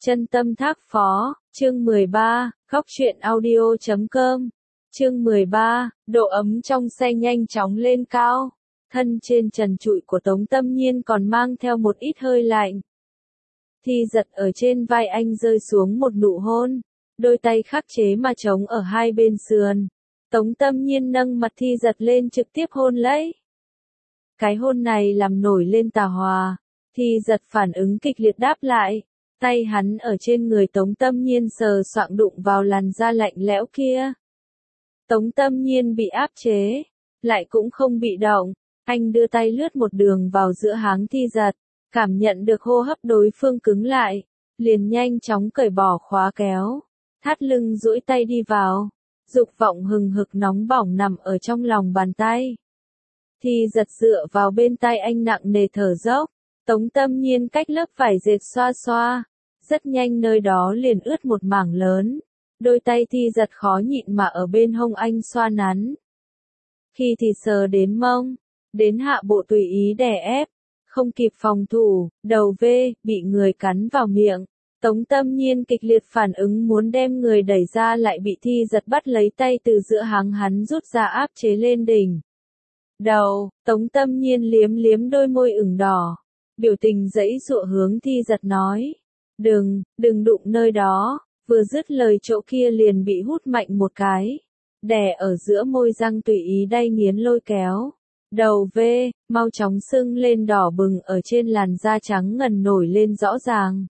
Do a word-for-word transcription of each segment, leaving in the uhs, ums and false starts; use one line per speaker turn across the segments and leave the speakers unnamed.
Chân tâm thác phó, chương mười ba, khóc chuyện audio chấm com. Chương mười ba, độ ấm trong xe nhanh chóng lên cao. Thân trên trần trụi của Tống Tâm Nhiên còn mang theo một ít hơi lạnh. Thi giật ở trên vai anh rơi xuống một nụ hôn. Đôi tay khắc chế mà trống ở hai bên sườn. Tống Tâm Nhiên nâng mặt Thi giật lên trực tiếp hôn lấy. Cái hôn này làm nổi lên tà hòa. Thi giật phản ứng kịch liệt đáp lại. Tay hắn ở trên người Tống Tâm Nhiên sờ soạng đụng vào làn da lạnh lẽo kia. Tống Tâm Nhiên bị áp chế, lại cũng không bị động. Anh đưa tay lướt một đường vào giữa háng Thi giật, cảm nhận được hô hấp đối phương cứng lại, liền nhanh chóng cởi bỏ khóa kéo, thắt lưng duỗi tay đi vào, dục vọng hừng hực nóng bỏng nằm ở trong lòng bàn tay. Thi giật dựa vào bên tay anh nặng nề thở dốc, Tống Tâm Nhiên cách lớp vải dệt xoa xoa, rất nhanh nơi đó liền ướt một mảng lớn. Đôi tay Thi giật khó nhịn mà ở bên hông anh xoa nắn. Khi thì sờ đến mông, đến hạ bộ tùy ý đè ép, không kịp phòng thủ, đầu V, bị người cắn vào miệng. Tống Tâm Nhiên kịch liệt phản ứng muốn đem người đẩy ra lại bị Thi giật bắt lấy tay từ giữa háng hắn rút ra áp chế lên đỉnh. Đầu, Tống Tâm Nhiên liếm liếm đôi môi ửng đỏ, biểu tình giãy giụa hướng Thi giật nói. Đừng, đừng đụng nơi đó. Vừa dứt lời chỗ kia liền bị hút mạnh một cái, đè ở giữa môi răng tùy ý đay nghiến lôi kéo. Đầu V, mau chóng sưng lên đỏ bừng ở trên làn da trắng ngần nổi lên rõ ràng.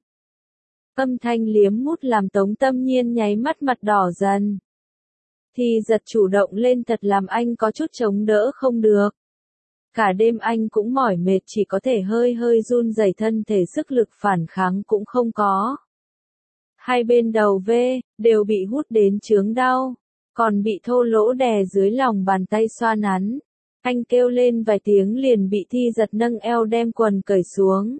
Âm thanh liếm mút làm Tống Tâm Nhiên nháy mắt mặt đỏ dần. Thi giật chủ động lên thật làm anh có chút chống đỡ không được. Cả đêm anh cũng mỏi mệt chỉ có thể hơi hơi run rẩy thân thể sức lực phản kháng cũng không có. Hai bên đầu V, đều bị hút đến chướng đau, còn bị thô lỗ đè dưới lòng bàn tay xoa nắn. Anh kêu lên vài tiếng liền bị Thi giật nâng eo đem quần cởi xuống.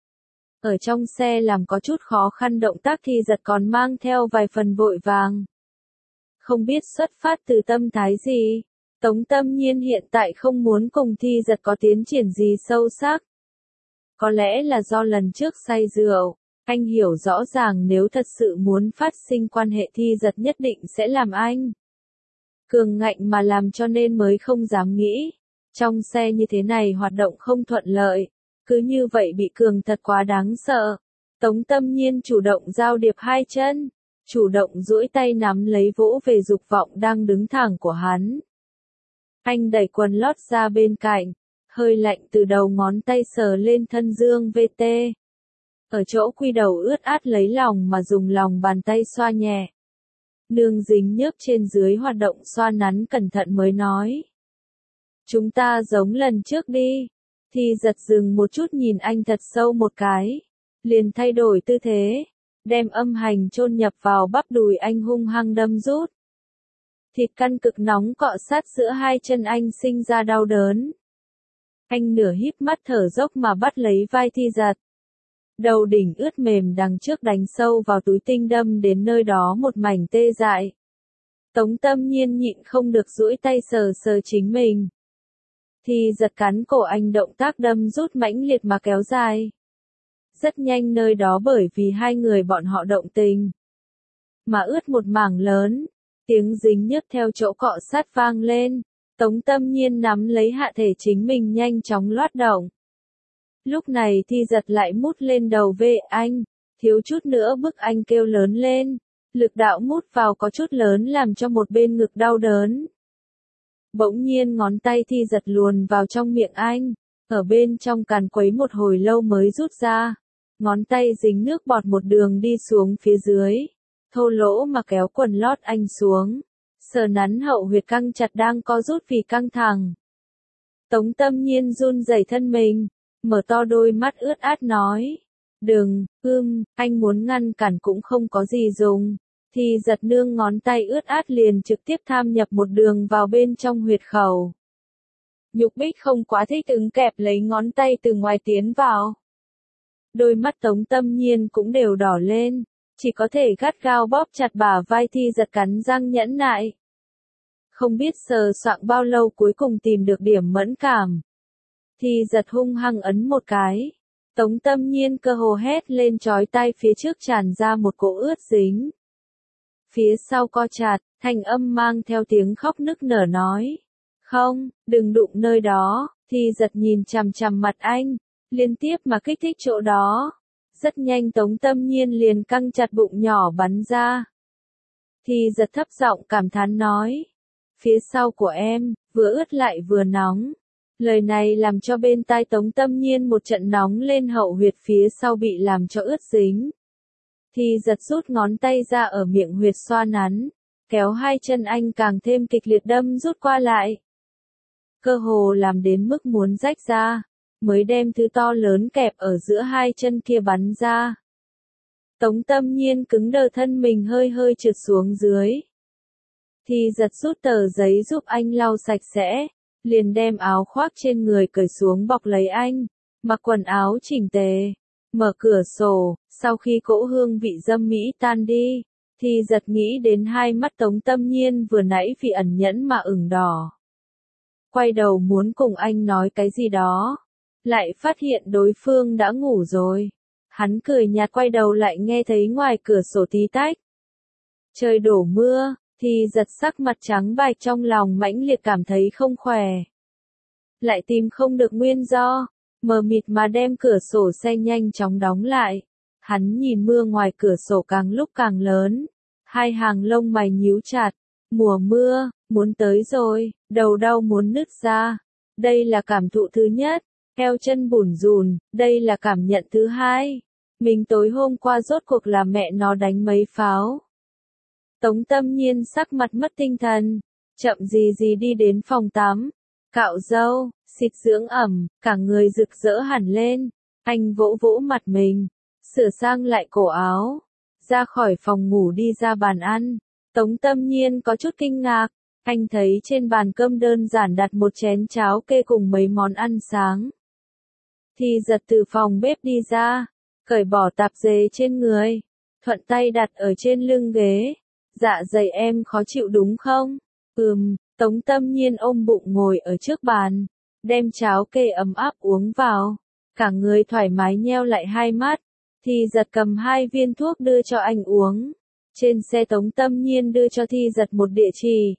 Ở trong xe làm có chút khó khăn động tác Thi giật còn mang theo vài phần vội vàng. Không biết xuất phát từ tâm thái gì, Tống Tâm Nhiên hiện tại không muốn cùng Thi giật có tiến triển gì sâu sắc. Có lẽ là do lần trước say rượu. Anh hiểu rõ ràng nếu thật sự muốn phát sinh quan hệ Thi giật nhất định sẽ làm anh cường ngạnh mà làm cho nên mới không dám nghĩ. Trong xe như thế này hoạt động không thuận lợi, cứ như vậy bị cường thật quá đáng sợ. Tống Tâm Nhiên chủ động giao điệp hai chân, chủ động duỗi tay nắm lấy vỗ về dục vọng đang đứng thẳng của hắn. Anh đẩy quần lót ra bên cạnh, hơi lạnh từ đầu ngón tay sờ lên thân dương vê tê. Ở chỗ quy đầu ướt át lấy lòng mà dùng lòng bàn tay xoa nhẹ. Nương dính nhớp trên dưới hoạt động xoa nắn cẩn thận mới nói. Chúng ta giống lần trước đi. Thi giật dừng một chút nhìn anh thật sâu một cái. Liền thay đổi tư thế. Đem âm hành chôn nhập vào bắp đùi anh hung hăng đâm rút. Thịt căn cực nóng cọ sát giữa hai chân anh sinh ra đau đớn. Anh nửa híp mắt thở dốc mà bắt lấy vai Thi giật. Đầu đỉnh ướt mềm đằng trước đánh sâu vào túi tinh đâm đến nơi đó một mảnh tê dại. Tống Tâm Nhiên nhịn không được duỗi tay sờ sờ chính mình. Thì giật cắn cổ anh động tác đâm rút mãnh liệt mà kéo dài. Rất nhanh nơi đó bởi vì hai người bọn họ động tình. Mà ướt một mảng lớn, tiếng dính nhớt theo chỗ cọ sát vang lên. Tống Tâm Nhiên nắm lấy hạ thể chính mình nhanh chóng loát động. Lúc này Thi giật lại mút lên đầu V anh, thiếu chút nữa bức anh kêu lớn lên, lực đạo mút vào có chút lớn làm cho một bên ngực đau đớn. Bỗng nhiên ngón tay Thi giật luồn vào trong miệng anh, ở bên trong càn quấy một hồi lâu mới rút ra, ngón tay dính nước bọt một đường đi xuống phía dưới, thô lỗ mà kéo quần lót anh xuống, sờ nắn hậu huyệt căng chặt đang co rút vì căng thẳng. Tống Tâm Nhiên run rẩy thân mình. Mở to đôi mắt ướt át nói. Đừng, ưm, anh muốn ngăn cản cũng không có gì dùng. Thì giật nương ngón tay ướt át liền trực tiếp tham nhập một đường vào bên trong huyệt khẩu. Nhục Bích không quá thích ứng kẹp lấy ngón tay từ ngoài tiến vào. Đôi mắt Tống Tâm Nhiên cũng đều đỏ lên, chỉ có thể gắt gao bóp chặt bả vai Thi giật cắn răng nhẫn nại. Không biết sờ soạng bao lâu cuối cùng tìm được điểm mẫn cảm. Thi giật hung hăng ấn một cái. Tống Tâm Nhiên cơ hồ hét lên chói tai, phía trước tràn ra một cỗ ướt dính. Phía sau co chặt, thanh âm mang theo tiếng khóc nức nở nói. Không, đừng đụng nơi đó. Thi Giật nhìn chằm chằm mặt anh, liên tiếp mà kích thích chỗ đó. Rất nhanh Tống Tâm Nhiên liền căng chặt bụng nhỏ bắn ra. Thi Giật thấp giọng cảm thán nói. Phía sau của em, vừa ướt lại vừa nóng. Lời này làm cho bên tai Tống Tâm Nhiên một trận nóng lên, hậu huyệt phía sau bị làm cho ướt dính. Thi Giật rút ngón tay ra ở miệng huyệt xoa nắn, kéo hai chân anh càng thêm kịch liệt đâm rút qua lại. Cơ hồ làm đến mức muốn rách ra, mới đem thứ to lớn kẹp ở giữa hai chân kia bắn ra. Tống Tâm Nhiên cứng đờ, thân mình hơi hơi trượt xuống dưới. Thi Giật rút tờ giấy giúp anh lau sạch sẽ, liền đem áo khoác trên người cởi xuống bọc lấy anh, mặc quần áo chỉnh tề, mở cửa sổ. Sau khi cỗ hương vị dâm mỹ tan đi, Thi Giật nghĩ đến hai mắt Tống Tâm Nhiên vừa nãy vì ẩn nhẫn mà ửng đỏ. Quay đầu muốn cùng anh nói cái gì đó, lại phát hiện đối phương đã ngủ rồi. Hắn cười nhạt quay đầu lại nghe thấy ngoài cửa sổ tí tách. Trời đổ mưa, Thi Giật sắc mặt trắng bạch, trong lòng mãnh liệt cảm thấy không khỏe. Lại tìm không được nguyên do, mờ mịt mà đem cửa sổ xe nhanh chóng đóng lại. Hắn nhìn mưa ngoài cửa sổ càng lúc càng lớn, hai hàng lông mày nhíu chặt. Mùa mưa, muốn tới rồi, đầu đau muốn nứt ra. Đây là cảm thụ thứ nhất, eo chân bủn rùn, đây là cảm nhận thứ hai. Mình tối hôm qua rốt cuộc là mẹ nó đánh mấy pháo. Tống Tâm Nhiên sắc mặt mất tinh thần, chậm gì gì đi đến phòng tắm, cạo râu, xịt dưỡng ẩm, cả người rực rỡ hẳn lên. Anh vỗ vỗ mặt mình, sửa sang lại cổ áo, ra khỏi phòng ngủ đi ra bàn ăn. Tống Tâm Nhiên có chút kinh ngạc, anh thấy trên bàn cơm đơn giản đặt một chén cháo kê cùng mấy món ăn sáng. Thi Giật từ phòng bếp đi ra, cởi bỏ tạp dề trên người, thuận tay đặt ở trên lưng ghế. Dạ dày em khó chịu đúng không? Ừm, Tống Tâm Nhiên ôm bụng ngồi ở trước bàn, đem cháo kê ấm áp uống vào, cả người thoải mái nheo lại hai mắt. Thi Giật cầm hai viên thuốc đưa cho anh uống. Trên xe Tống Tâm Nhiên đưa cho Thi Giật một địa chỉ.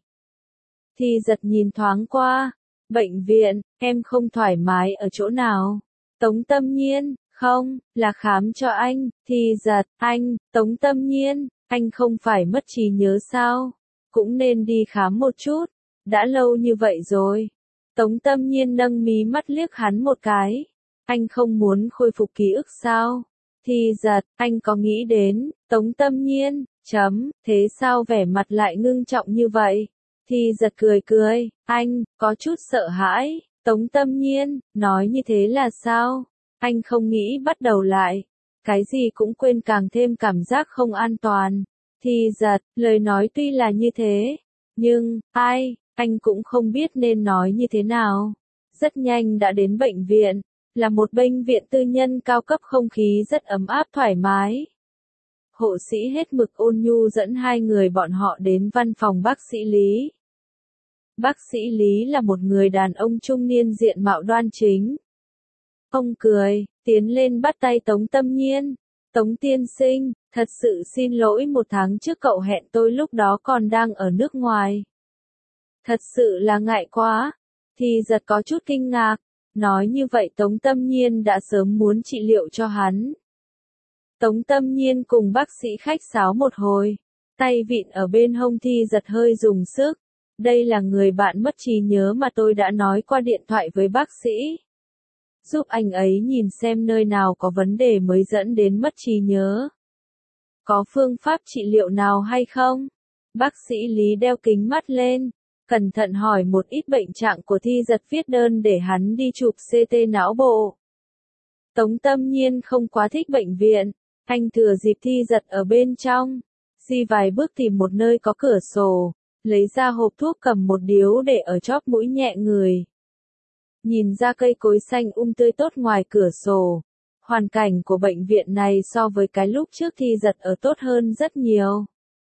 Thi Giật nhìn thoáng qua. Bệnh viện, em không thoải mái ở chỗ nào? Tống Tâm Nhiên, không, là khám cho anh. Thi Giật, anh, Tống Tâm Nhiên, anh không phải mất trí nhớ sao? Cũng nên đi khám một chút. Đã lâu như vậy rồi. Tống Tâm Nhiên nâng mí mắt liếc hắn một cái. Anh không muốn khôi phục ký ức sao? Thi Giật, anh có nghĩ đến. Tống Tâm Nhiên, chấm, thế sao vẻ mặt lại ngưng trọng như vậy? Thi Giật cười cười, anh, có chút sợ hãi. Tống Tâm Nhiên, nói như thế là sao? Anh không nghĩ bắt đầu lại. Cái gì cũng quên, càng thêm cảm giác không an toàn. Thi Giật, lời nói tuy là như thế, nhưng, ai, anh cũng không biết nên nói như thế nào. Rất nhanh đã đến bệnh viện, là một bệnh viện tư nhân cao cấp, không khí rất ấm áp thoải mái. Hộ sĩ hết mực ôn nhu dẫn hai người bọn họ đến văn phòng bác sĩ Lý. Bác sĩ Lý là một người đàn ông trung niên diện mạo đoan chính. Ông cười, tiến lên bắt tay Tống Tâm Nhiên. Tống tiên sinh, thật sự xin lỗi, một tháng trước cậu hẹn tôi lúc đó còn đang ở nước ngoài. Thật sự là ngại quá. Thì Giật có chút kinh ngạc. Nói như vậy Tống Tâm Nhiên đã sớm muốn trị liệu cho hắn. Tống Tâm Nhiên cùng bác sĩ khách sáo một hồi. Tay vịn ở bên hông Thi Giật hơi dùng sức. Đây là người bạn mất trí nhớ mà tôi đã nói qua điện thoại với bác sĩ. Giúp anh ấy nhìn xem nơi nào có vấn đề mới dẫn đến mất trí nhớ. Có phương pháp trị liệu nào hay không? Bác sĩ Lý đeo kính mắt lên, cẩn thận hỏi một ít bệnh trạng của Thi Giật, viết đơn để hắn đi chụp xê tê não bộ. Tống Tâm Nhiên không quá thích bệnh viện, anh thừa dịp Thi Giật ở bên trong, di vài bước tìm một nơi có cửa sổ, lấy ra hộp thuốc, cầm một điếu để ở chóp mũi nhẹ người. Nhìn ra cây cối xanh um tươi tốt ngoài cửa sổ, hoàn cảnh của bệnh viện này so với cái lúc trước Thi Giật ở tốt hơn rất nhiều.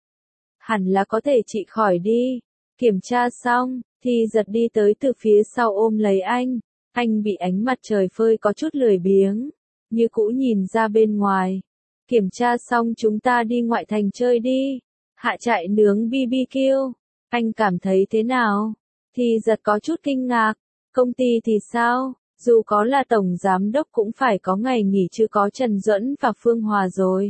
Hẳn là có thể trị khỏi đi. Kiểm tra xong, Thi Giật đi tới từ phía sau ôm lấy anh. Anh bị ánh mặt trời phơi có chút lười biếng. như cũ nhìn ra bên ngoài. Kiểm tra xong chúng ta đi ngoại thành chơi đi. Hạ trại nướng bê bê quy, anh cảm thấy thế nào? Thi Giật có chút kinh ngạc. Công ty thì sao? Dù có là tổng giám đốc cũng phải có ngày nghỉ chứ, có Trần Duẫn và Phương Hòa rồi.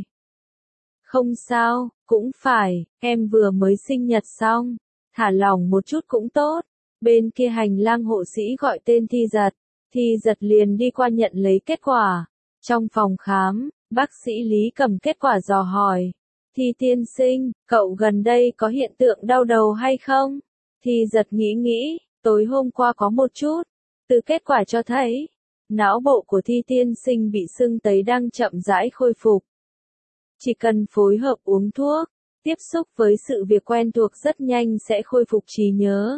Không sao, cũng phải, em vừa mới sinh nhật xong. Thả lỏng một chút cũng tốt. Bên kia hành lang hộ sĩ gọi tên Thi Giật. Thi Giật liền đi qua nhận lấy kết quả. Trong phòng khám, bác sĩ Lý cầm kết quả dò hỏi. Thi tiên sinh, cậu gần đây có hiện tượng đau đầu hay không? Thi Giật nghĩ nghĩ, tối hôm qua có một chút. Từ kết quả cho thấy, não bộ của Thi tiên sinh bị sưng tấy đang chậm rãi khôi phục. Chỉ cần phối hợp uống thuốc, tiếp xúc với sự việc quen thuộc rất nhanh sẽ khôi phục trí nhớ.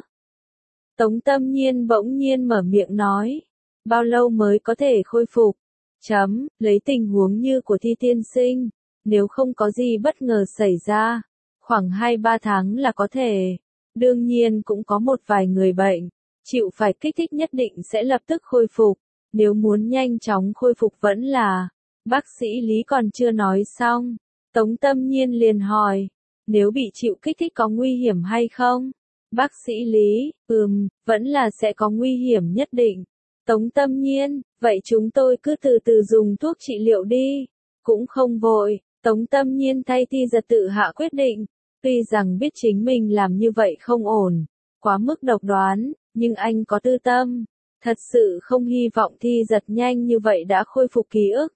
Tống Tâm Nhiên bỗng nhiên mở miệng nói, bao lâu mới có thể khôi phục? Chấm, lấy tình huống như của Thi tiên sinh, nếu không có gì bất ngờ xảy ra, khoảng hai ba tháng là có thể. Đương nhiên cũng có một vài người bệnh, chịu phải kích thích nhất định sẽ lập tức khôi phục. Nếu muốn nhanh chóng khôi phục vẫn là, bác sĩ Lý còn chưa nói xong. Tống Tâm Nhiên liền hỏi, nếu bị chịu kích thích có nguy hiểm hay không? Bác sĩ Lý, ừm, vẫn là sẽ có nguy hiểm nhất định. Tống Tâm Nhiên, vậy chúng tôi cứ từ từ dùng thuốc trị liệu đi. Cũng không vội, Tống Tâm Nhiên thay Thi Giật tự hạ quyết định. Tuy rằng biết chính mình làm như vậy không ổn, quá mức độc đoán, nhưng anh có tư tâm. Thật sự không hy vọng Thi Giật nhanh như vậy đã khôi phục ký ức.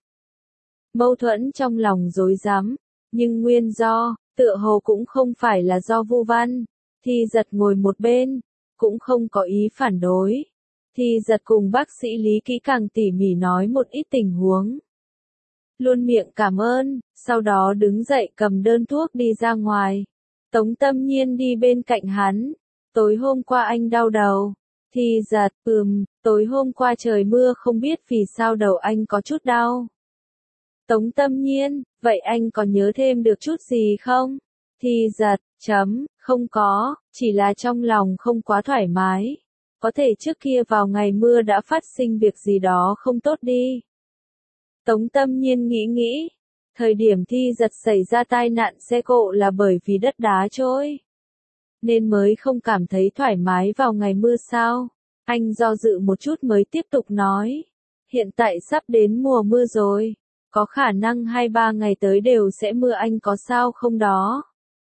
Mâu thuẫn trong lòng rối rắm, nhưng nguyên do, tựa hồ cũng không phải là do Vu Văn. Thi Giật ngồi một bên, cũng không có ý phản đối. Thi Giật cùng bác sĩ Lý kỹ càng tỉ mỉ nói một ít tình huống. Luôn miệng cảm ơn, sau đó đứng dậy cầm đơn thuốc đi ra ngoài. Tống Tâm Nhiên đi bên cạnh hắn. Tối hôm qua anh đau đầu. Thi Giật, ừm, tối hôm qua trời mưa không biết vì sao đầu anh có chút đau. Tống Tâm Nhiên, vậy anh có nhớ thêm được chút gì không? Thi Giật, chấm, không có, chỉ là trong lòng không quá thoải mái. Có thể trước kia vào ngày mưa đã phát sinh việc gì đó không tốt đi. Tống Tâm Nhiên nghĩ nghĩ. Thời điểm Thi Giật xảy ra tai nạn xe cộ là bởi vì đất đá trôi, nên mới không cảm thấy thoải mái vào ngày mưa sao? Anh do dự một chút mới tiếp tục nói. Hiện tại sắp đến mùa mưa rồi. Có khả năng hai ba ngày tới đều sẽ mưa, anh có sao không đó?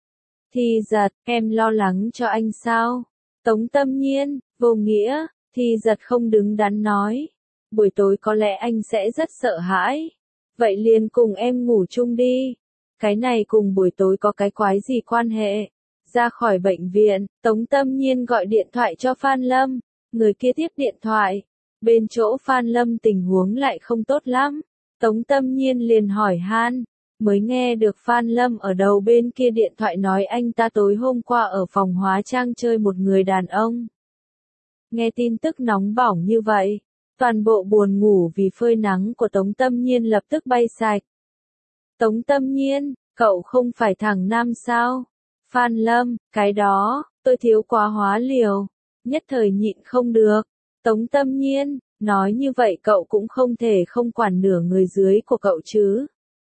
Thi Giật, em lo lắng cho anh sao? Tống Tâm Nhiên, vô nghĩa. Thi Giật không đứng đắn nói. Buổi tối có lẽ anh sẽ rất sợ hãi. Vậy liền cùng em ngủ chung đi. Cái này cùng buổi tối có cái quái gì quan hệ? Ra khỏi bệnh viện, Tống Tâm Nhiên gọi điện thoại cho Phan Lâm. Người kia tiếp điện thoại. Bên chỗ Phan Lâm tình huống lại không tốt lắm. Tống Tâm Nhiên liền hỏi han. Mới nghe được Phan Lâm ở đầu bên kia điện thoại nói anh ta tối hôm qua ở phòng hóa trang chơi một người đàn ông. Nghe tin tức nóng bỏng như vậy, toàn bộ buồn ngủ vì phơi nắng của Tống Tâm Nhiên lập tức bay sạch. Tống Tâm Nhiên, cậu không phải thằng nam sao? Phan Lâm, cái đó, tôi thiếu quá hóa liều, nhất thời nhịn không được. Tống Tâm Nhiên, nói như vậy cậu cũng không thể không quản nửa người dưới của cậu chứ.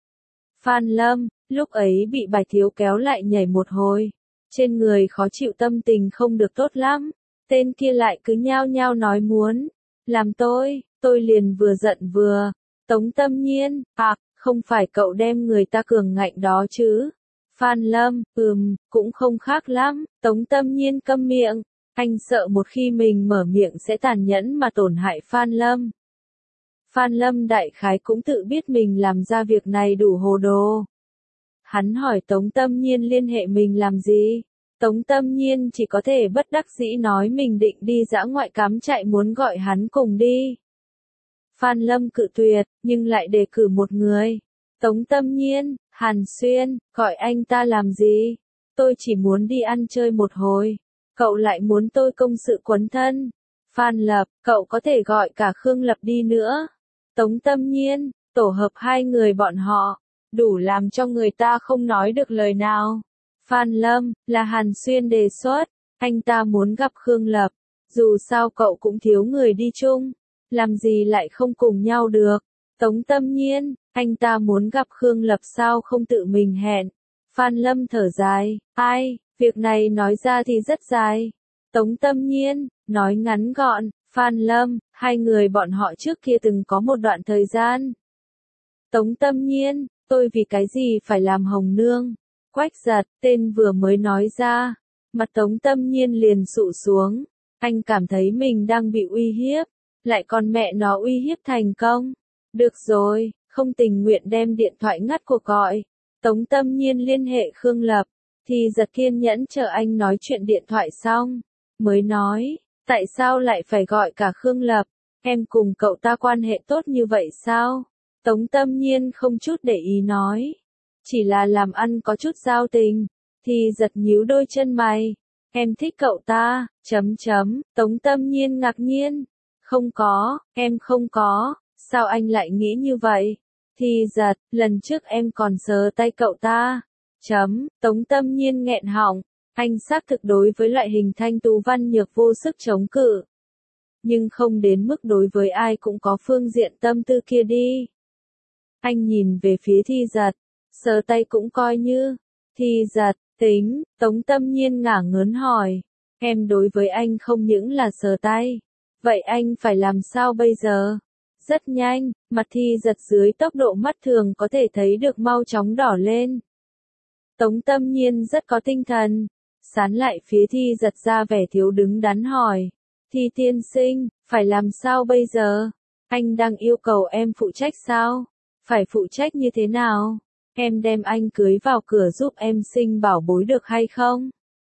Phan Lâm, lúc ấy bị Bạch Thiếu kéo lại nhảy một hồi. Trên người khó chịu, tâm tình không được tốt lắm. Tên kia lại cứ nhao nhao nói muốn làm tôi, tôi liền vừa giận vừa. Tống Tâm Nhiên, à, không phải cậu đem người ta cường ngạnh đó chứ. Phan Lâm, ừm, cũng không khác lắm. Tống Tâm Nhiên câm miệng. Anh sợ một khi mình mở miệng sẽ tàn nhẫn mà tổn hại Phan Lâm. Phan Lâm đại khái cũng tự biết mình làm ra việc này đủ hồ đồ. Hắn hỏi Tống Tâm Nhiên liên hệ mình làm gì? Tống Tâm Nhiên chỉ có thể bất đắc dĩ nói mình định đi dã ngoại cắm trại, muốn gọi hắn cùng đi. Phan Lâm cự tuyệt, nhưng lại đề cử một người. Tống Tâm Nhiên, Hàn Xuyên, gọi anh ta làm gì? Tôi chỉ muốn đi ăn chơi một hồi. Cậu lại muốn tôi công sự quấn thân. Phan Lập, cậu có thể gọi cả Khương Lập đi nữa. Tống Tâm Nhiên, tổ hợp hai người bọn họ, đủ làm cho người ta không nói được lời nào. Phan Lâm, là Hàn Xuyên đề xuất, anh ta muốn gặp Khương Lập, dù sao cậu cũng thiếu người đi chung, làm gì lại không cùng nhau được. Tống Tâm Nhiên, anh ta muốn gặp Khương Lập sao không tự mình hẹn. Phan Lâm thở dài, ai, việc này nói ra thì rất dài. Tống Tâm Nhiên, nói ngắn gọn, Phan Lâm, hai người bọn họ trước kia từng có một đoạn thời gian. Tống Tâm Nhiên, tôi vì cái gì phải làm hồng nương? Quách Giật, tên vừa mới nói ra, mặt Tống Tâm Nhiên liền sụ xuống, anh cảm thấy mình đang bị uy hiếp, lại còn mẹ nó uy hiếp thành công. Được rồi, không tình nguyện đem điện thoại ngắt cuộc gọi. Tống Tâm Nhiên liên hệ Khương Lập, thì Giật kiên nhẫn chờ anh nói chuyện điện thoại xong, mới nói, tại sao lại phải gọi cả Khương Lập, em cùng cậu ta quan hệ tốt như vậy sao? Tống Tâm Nhiên không chút để ý nói, chỉ là làm ăn có chút giao tình, thì Giật nhíu đôi chân mày, em thích cậu ta, chấm chấm, Tống Tâm Nhiên ngạc nhiên, không có, em không có, sao anh lại nghĩ như vậy? Thì Giật, lần trước em còn sờ tay cậu ta, chấm, Tống Tâm Nhiên nghẹn họng, anh xác thực đối với loại hình thanh tú văn nhược vô sức chống cự. Nhưng không đến mức đối với ai cũng có phương diện tâm tư kia đi. Anh nhìn về phía Thi Giật, sờ tay cũng coi như, Thi Giật, tính, Tống Tâm Nhiên ngả ngớn hỏi, em đối với anh không những là sờ tay, vậy anh phải làm sao bây giờ? Rất nhanh, mặt Thi Giật dưới tốc độ mắt thường có thể thấy được mau chóng đỏ lên. Tống Tâm Nhiên rất có tinh thần, sán lại phía Thi Giật ra vẻ thiếu đứng đắn hỏi, Thi tiên sinh, phải làm sao bây giờ? Anh đang yêu cầu em phụ trách sao? Phải phụ trách như thế nào? Em đem anh cưới vào cửa giúp em sinh bảo bối được hay không?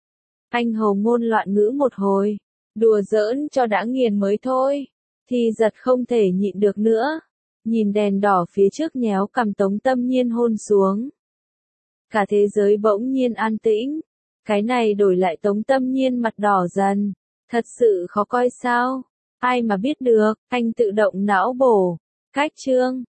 Anh hầu ngôn loạn ngữ một hồi, đùa giỡn cho đã nghiền mới thôi. Thi Giật không thể nhịn được nữa, nhìn đèn đỏ phía trước nhéo cằm Tống Tâm Nhiên hôn xuống. Cả thế giới bỗng nhiên an tĩnh, cái này đổi lại Tống Tâm Nhiên mặt đỏ dần, thật sự khó coi sao? Ai mà biết được, anh tự động não bổ. Cách chương